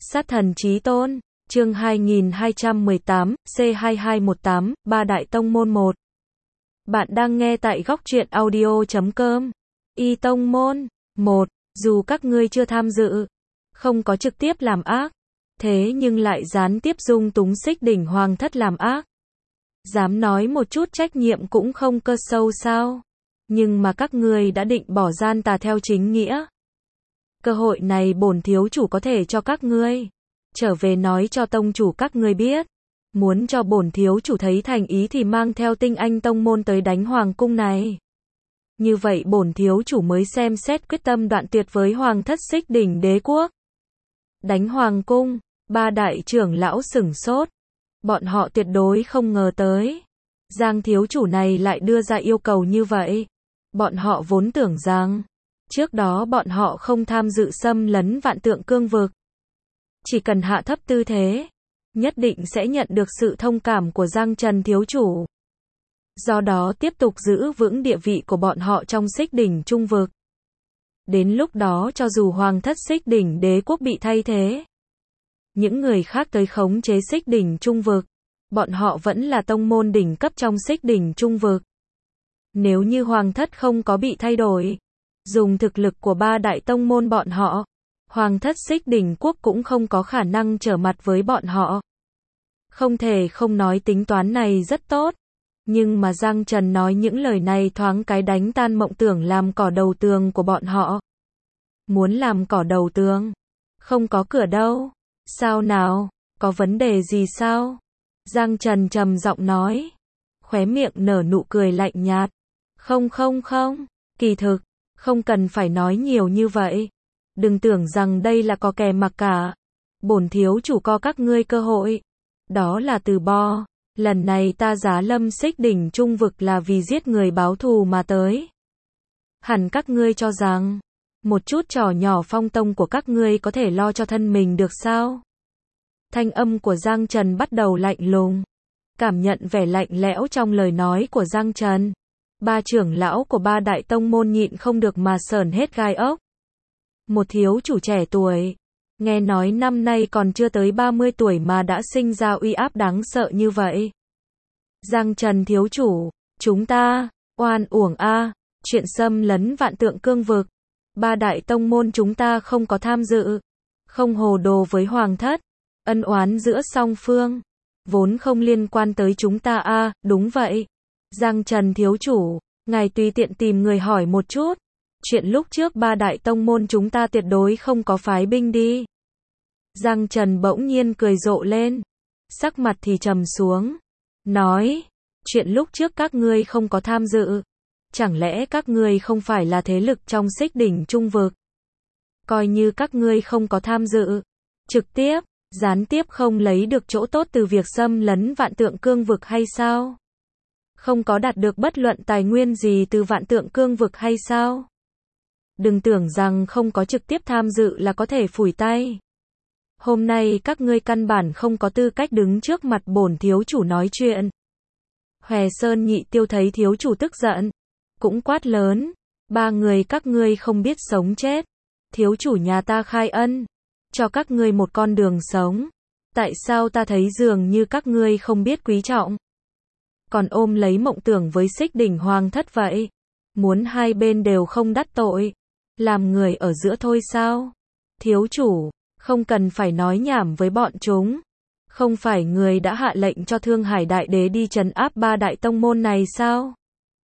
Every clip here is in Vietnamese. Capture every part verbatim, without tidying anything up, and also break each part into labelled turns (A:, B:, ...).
A: Sát thần chí tôn, chương hai nghìn hai trăm mười tám, C hai hai một tám, Ba Đại Tông Môn một. Bạn đang nghe tại góc truyện audio chấm com. Y Tông Môn một. Dù các ngươi chưa tham dự, không có trực tiếp làm ác, thế nhưng lại gián tiếp dung túng Xích Đỉnh Hoàng thất làm ác. Dám nói một chút trách nhiệm cũng không cơ sâu sao? Nhưng mà các ngươi đã định bỏ gian tà theo chính nghĩa. Cơ hội này bổn thiếu chủ có thể cho các ngươi. Trở về nói cho tông chủ các ngươi biết. Muốn cho bổn thiếu chủ thấy thành ý thì mang theo tinh anh tông môn tới đánh hoàng cung này. Như vậy bổn thiếu chủ mới xem xét quyết tâm đoạn tuyệt với hoàng thất Xích Đỉnh đế quốc. Đánh hoàng cung, ba đại trưởng lão sửng sốt. Bọn họ tuyệt đối không ngờ tới. Giang thiếu chủ này lại đưa ra yêu cầu như vậy. Bọn họ vốn tưởng rằng, trước đó bọn họ không tham dự xâm lấn Vạn Tượng Cương vực. Chỉ cần hạ thấp tư thế, nhất định sẽ nhận được sự thông cảm của Giang Trần thiếu chủ. Do đó tiếp tục giữ vững địa vị của bọn họ trong Xích Đỉnh Trung vực. Đến lúc đó cho dù hoàng thất Xích Đỉnh đế quốc bị thay thế, những người khác tới khống chế Xích Đỉnh Trung vực, bọn họ vẫn là tông môn đỉnh cấp trong Xích Đỉnh Trung vực. Nếu như hoàng thất không có bị thay đổi, dùng thực lực của ba đại tông môn bọn họ, hoàng thất Xích Đỉnh quốc cũng không có khả năng trở mặt với bọn họ. Không thể không nói tính toán này rất tốt. Nhưng mà Giang Trần nói những lời này thoáng cái đánh tan mộng tưởng làm cỏ đầu tường của bọn họ. Muốn làm cỏ đầu tường? Không có cửa đâu. Sao nào? Có vấn đề gì sao? Giang Trần trầm giọng nói. Khóe miệng nở nụ cười lạnh nhạt. Không không không. Kỳ thực, không cần phải nói nhiều như vậy. Đừng tưởng rằng đây là có kè mặc cả. Bổn thiếu chủ có các ngươi cơ hội. Đó là từ bo. Lần này ta giá lâm Xích Đỉnh Trung vực là vì giết người báo thù mà tới. Hẳn các ngươi cho rằng, một chút trò nhỏ phong tông của các ngươi có thể lo cho thân mình được sao? Thanh âm của Giang Trần bắt đầu lạnh lùng. Cảm nhận vẻ lạnh lẽo trong lời nói của Giang Trần. Ba trưởng lão của ba đại tông môn nhịn không được mà sởn hết gai ốc. Một thiếu chủ trẻ tuổi. Nghe nói năm nay còn chưa tới ba mươi tuổi mà đã sinh ra uy áp đáng sợ như vậy. Giang Trần thiếu chủ, chúng ta, oan uổng a, chuyện xâm lấn Vạn Tượng Cương vực. Ba đại tông môn chúng ta không có tham dự. Không hồ đồ với hoàng thất. Ân oán giữa song phương. Vốn không liên quan tới chúng ta a, đúng vậy. Giang Trần thiếu chủ, ngài tùy tiện tìm người hỏi một chút. Chuyện lúc trước ba đại tông môn chúng ta tuyệt đối không có phái binh đi. Giang Trần bỗng nhiên cười rộ lên. Sắc mặt thì trầm xuống. Nói, chuyện lúc trước các ngươi không có tham dự. Chẳng lẽ các ngươi không phải là thế lực trong Xích Đỉnh Trung vực? Coi như các ngươi không có tham dự. Trực tiếp, gián tiếp không lấy được chỗ tốt từ việc xâm lấn Vạn Tượng Cương vực hay sao? Không có đạt được bất luận tài nguyên gì từ Vạn Tượng Cương vực hay sao? Đừng tưởng rằng không có trực tiếp tham dự là có thể phủi tay. Hôm nay các ngươi căn bản không có tư cách đứng trước mặt bổn thiếu chủ nói chuyện. Hòe Sơn Nhị Tiêu thấy thiếu chủ tức giận, cũng quát lớn. Ba người các ngươi không biết sống chết. Thiếu chủ nhà ta khai ân, cho các ngươi một con đường sống. Tại sao ta thấy dường như các ngươi không biết quý trọng? Còn ôm lấy mộng tưởng với Xích Đỉnh Hoàng thất vậy? Muốn hai bên đều không đắc tội. Làm người ở giữa thôi sao? Thiếu chủ, không cần phải nói nhảm với bọn chúng. Không phải người đã hạ lệnh cho Thương Hải Đại Đế đi trấn áp ba đại tông môn này sao?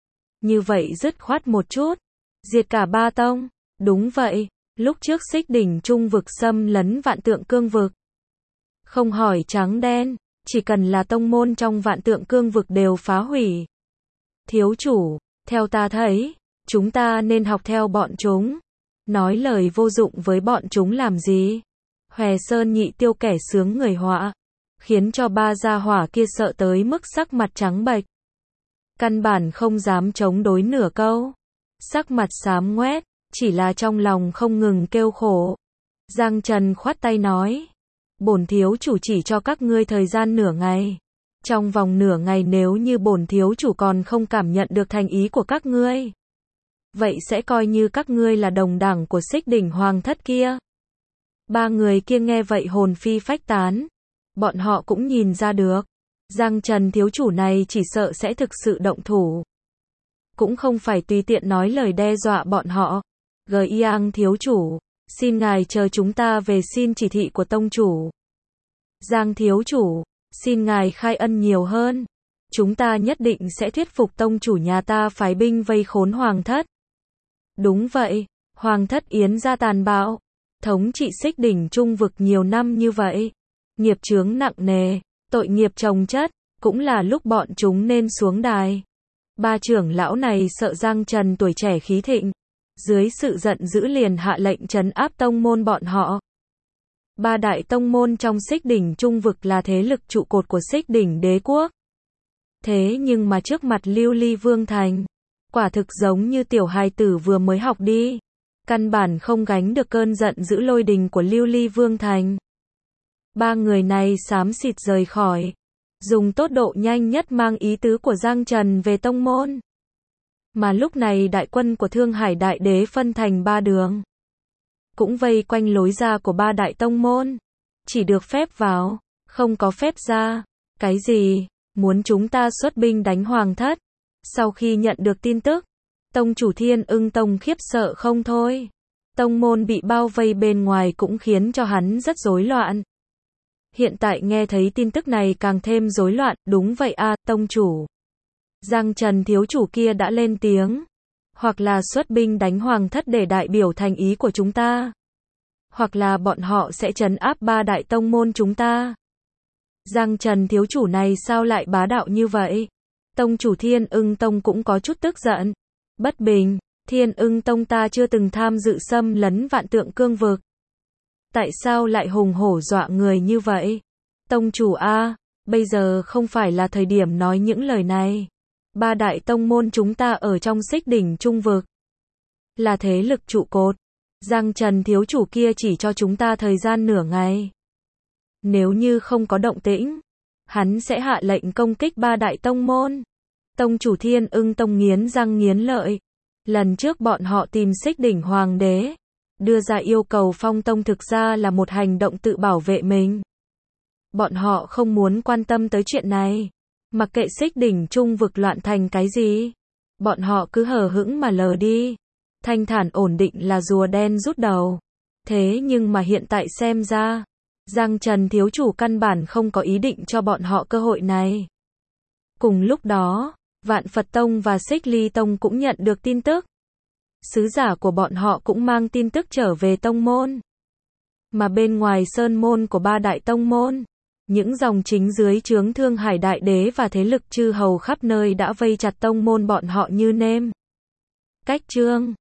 A: Như vậy dứt khoát một chút. Diệt cả ba tông. Đúng vậy, lúc trước Xích Đỉnh Trung vực xâm lấn Vạn Tượng Cương vực. Không hỏi trắng đen, chỉ cần là tông môn trong Vạn Tượng Cương vực đều phá hủy. Thiếu chủ, theo ta thấy, chúng ta nên học theo bọn chúng. Nói lời vô dụng với bọn chúng làm gì? Hòe Sơn Nhị Tiêu kẻ sướng người họa, khiến cho ba gia hỏa kia sợ tới mức sắc mặt trắng bệch. Căn bản không dám chống đối nửa câu. Sắc mặt xám ngoét, chỉ là trong lòng không ngừng kêu khổ. Giang Trần khoát tay nói. Bổn thiếu chủ chỉ cho các ngươi thời gian nửa ngày. Trong vòng nửa ngày nếu như bổn thiếu chủ còn không cảm nhận được thành ý của các ngươi, vậy sẽ coi như các ngươi là đồng đảng của Xích Đỉnh Hoàng thất kia. Ba người kia nghe vậy hồn phi phách tán. Bọn họ cũng nhìn ra được. Giang Trần thiếu chủ này chỉ sợ sẽ thực sự động thủ. Cũng không phải tùy tiện nói lời đe dọa bọn họ. Giang thiếu chủ, xin ngài chờ chúng ta về xin chỉ thị của tông chủ. Giang thiếu chủ, xin ngài khai ân nhiều hơn. Chúng ta nhất định sẽ thuyết phục tông chủ nhà ta phái binh vây khốn hoàng thất. Đúng vậy, hoàng thất yến gia tàn bạo, thống trị Xích Đỉnh Trung vực nhiều năm như vậy. Nghiệp chướng nặng nề, tội nghiệp chồng chất, cũng là lúc bọn chúng nên xuống đài. Ba trưởng lão này sợ Giang Trần tuổi trẻ khí thịnh. Dưới sự giận dữ liền hạ lệnh trấn áp tông môn bọn họ. Ba đại tông môn trong Xích Đỉnh Trung vực là thế lực trụ cột của Xích Đỉnh Đế quốc. Thế nhưng mà trước mặt Lưu Ly Vương Thành, quả thực giống như tiểu hài tử vừa mới học đi. Căn bản không gánh được cơn giận dữ lôi đình của Lưu Ly Vương Thành. Ba người này xám xịt rời khỏi. Dùng tốc độ nhanh nhất mang ý tứ của Giang Trần về tông môn. Mà lúc này đại quân của Thương Hải Đại Đế phân thành ba đường. Cũng vây quanh lối ra của ba đại tông môn. Chỉ được phép vào, không có phép ra. Cái gì? Muốn chúng ta xuất binh đánh hoàng thất? Sau khi nhận được tin tức, tông chủ Thiên Ưng Tông khiếp sợ không thôi. Tông môn bị bao vây bên ngoài cũng khiến cho hắn rất rối loạn. Hiện tại nghe thấy tin tức này càng thêm rối loạn. Đúng vậy a, tông chủ. Giang Trần thiếu chủ kia đã lên tiếng. Hoặc là xuất binh đánh hoàng thất để đại biểu thành ý của chúng ta. Hoặc là bọn họ sẽ trấn áp ba đại tông môn chúng ta. Giang Trần thiếu chủ này sao lại bá đạo như vậy? Tông chủ Thiên Ưng Tông cũng có chút tức giận. Bất bình, Thiên Ưng Tông ta chưa từng tham dự xâm lấn Vạn Tượng Cương vực. Tại sao lại hùng hổ dọa người như vậy? Tông chủ a, bây giờ không phải là thời điểm nói những lời này. Ba đại tông môn chúng ta ở trong Xích Đỉnh Trung vực. Là thế lực trụ cột. Giang Trần thiếu chủ kia chỉ cho chúng ta thời gian nửa ngày. Nếu như không có động tĩnh, hắn sẽ hạ lệnh công kích ba đại tông môn. Tông chủ Thiên Ưng Tông nghiến răng nghiến lợi. Lần trước bọn họ tìm Xích Đỉnh Hoàng đế, đưa ra yêu cầu phong tông thực ra là một hành động tự bảo vệ mình. Bọn họ không muốn quan tâm tới chuyện này. Mặc kệ Xích Đỉnh Trung vực loạn thành cái gì, bọn họ cứ hờ hững mà lờ đi. Thanh thản ổn định là rùa đen rút đầu. Thế nhưng mà hiện tại xem ra, Giang Trần thiếu chủ căn bản không có ý định cho bọn họ cơ hội này. Cùng lúc đó, Vạn Phật Tông và Xích Ly Tông cũng nhận được tin tức. Sứ giả của bọn họ cũng mang tin tức trở về tông môn. Mà bên ngoài sơn môn của ba đại tông môn, những dòng chính dưới trướng Thương Hải Đại Đế và thế lực chư hầu khắp nơi đã vây chặt tông môn bọn họ như nêm. Cách chương